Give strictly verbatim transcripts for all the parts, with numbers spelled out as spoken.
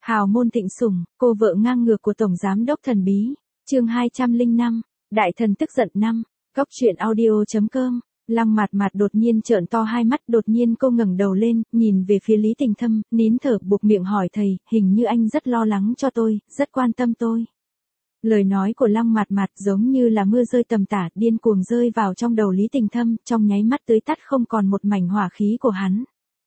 Hào môn thịnh sủng, cô vợ ngang ngược của Tổng Giám đốc thần bí. Chương hai trăm lẻ năm, Đại thần tức giận năm. Góc truyện audio chấm com. Lăng Mạt Mạt đột nhiên trợn to hai mắt, đột nhiên cô ngẩng đầu lên, nhìn về phía Lý Tình Thâm, nín thở buộc miệng hỏi thầy, hình như anh rất lo lắng cho tôi, rất quan tâm tôi. Lời nói của Lăng Mạt Mạt giống như là mưa rơi tầm tả, điên cuồng rơi vào trong đầu Lý Tình Thâm, trong nháy mắt tưới tắt không còn một mảnh hỏa khí của hắn.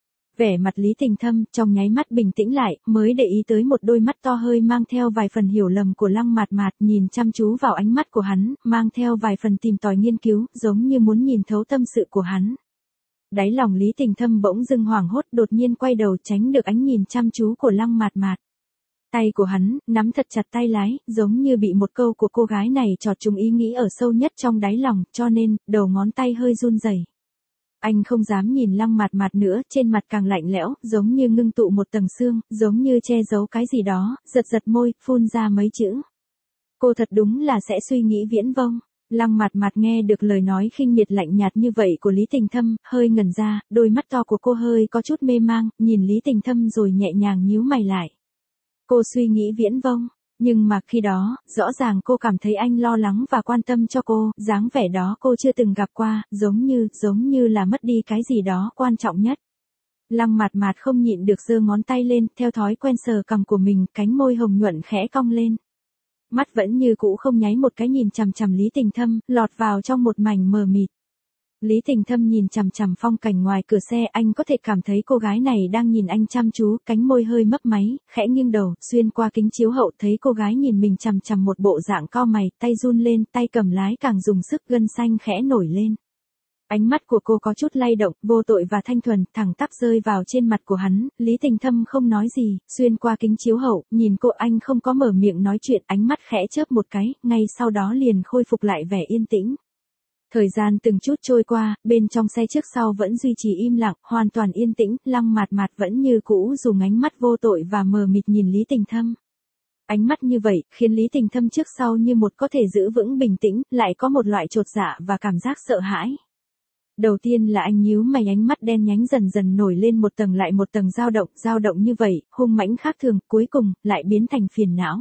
Vẻ mặt Lý Tình Thâm trong nháy mắt bình tĩnh lại, mới để ý tới một đôi mắt to hơi mang theo vài phần hiểu lầm của Lăng Mạt Mạt, nhìn chăm chú vào ánh mắt của hắn, mang theo vài phần tìm tòi nghiên cứu, giống như muốn nhìn thấu tâm sự của hắn. Đáy lòng Lý Tình Thâm bỗng dưng hoảng hốt, đột nhiên quay đầu tránh được ánh nhìn chăm chú của Lăng Mạt Mạt. Tay của hắn nắm thật chặt tay lái, giống như bị một câu của cô gái này chọt trúng ý nghĩ ở sâu nhất trong đáy lòng, cho nên đầu ngón tay hơi run rẩy. Anh không dám nhìn Lăng Mạt Mạt nữa, trên mặt càng lạnh lẽo, giống như ngưng tụ một tầng sương, giống như che giấu cái gì đó, giật giật môi, phun ra mấy chữ. Cô thật đúng là sẽ suy nghĩ viễn vông. Lăng Mạt Mạt nghe được lời nói khinh miệt lạnh nhạt như vậy của Lý Tình Thâm, hơi ngẩn ra, đôi mắt to của cô hơi có chút mê mang, nhìn Lý Tình Thâm rồi nhẹ nhàng nhíu mày lại. Cô suy nghĩ viễn vông. Nhưng mà khi đó, rõ ràng cô cảm thấy anh lo lắng và quan tâm cho cô, dáng vẻ đó cô chưa từng gặp qua, giống như, giống như là mất đi cái gì đó quan trọng nhất. Lăng Mạt Mạt không nhịn được giơ ngón tay lên, theo thói quen sờ cằm của mình, cánh môi hồng nhuận khẽ cong lên. Mắt vẫn như cũ không nháy một cái nhìn chằm chằm Lý Tình Thâm, lọt vào trong một mảnh mờ mịt. Lý Tình Thâm nhìn chằm chằm phong cảnh ngoài cửa xe, anh có thể cảm thấy cô gái này đang nhìn anh chăm chú, cánh môi hơi mấp máy, khẽ nghiêng đầu, xuyên qua kính chiếu hậu thấy cô gái nhìn mình chằm chằm một bộ dạng cau mày, tay run lên, tay cầm lái càng dùng sức, gân xanh khẽ nổi lên. Ánh mắt của cô có chút lay động, vô tội và thanh thuần, thẳng tắp rơi vào trên mặt của hắn, Lý Tình Thâm không nói gì, xuyên qua kính chiếu hậu, nhìn cô, anh không có mở miệng nói chuyện, ánh mắt khẽ chớp một cái, ngay sau đó liền khôi phục lại vẻ yên tĩnh. Thời gian từng chút trôi qua, bên trong xe trước sau vẫn duy trì im lặng, hoàn toàn yên tĩnh, Lăng Mạt Mạt vẫn như cũ dùng ánh mắt vô tội và mờ mịt nhìn Lý Tình Thâm. Ánh mắt như vậy, khiến Lý Tình Thâm trước sau như một có thể giữ vững bình tĩnh, lại có một loại chột dạ và cảm giác sợ hãi. Đầu tiên là anh nhíu mày, ánh mắt đen nhánh dần dần nổi lên một tầng lại một tầng dao động, dao động như vậy, hung mãnh khác thường, cuối cùng, lại biến thành phiền não.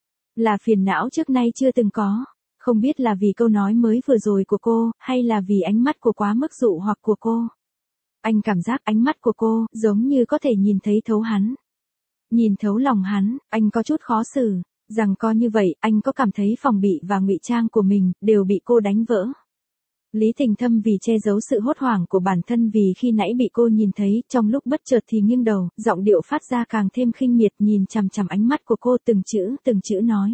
Là phiền não trước nay chưa từng có. Không biết là vì câu nói mới vừa rồi của cô, hay là vì ánh mắt của quá mức dụ hoặc của cô. Anh cảm giác ánh mắt của cô, giống như có thể nhìn thấy thấu hắn. Nhìn thấu lòng hắn, anh có chút khó xử, rằng co như vậy, anh có cảm thấy phòng bị và ngụy trang của mình, đều bị cô đánh vỡ. Lý Tình Thâm vì che giấu sự hốt hoảng của bản thân vì khi nãy bị cô nhìn thấy, trong lúc bất chợt thì nghiêng đầu, giọng điệu phát ra càng thêm khinh miệt, nhìn chằm chằm ánh mắt của cô, từng chữ, từng chữ nói.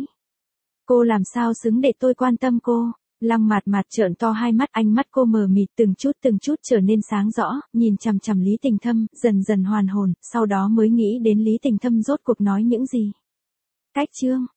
Cô làm sao xứng để tôi quan tâm cô? Lăng Mạt Mạt trợn to hai mắt, ánh mắt cô mờ mịt từng chút từng chút trở nên sáng rõ, nhìn chằm chằm Lý Tình Thâm, dần dần hoàn hồn, sau đó mới nghĩ đến Lý Tình Thâm rốt cuộc nói những gì. Cách chương,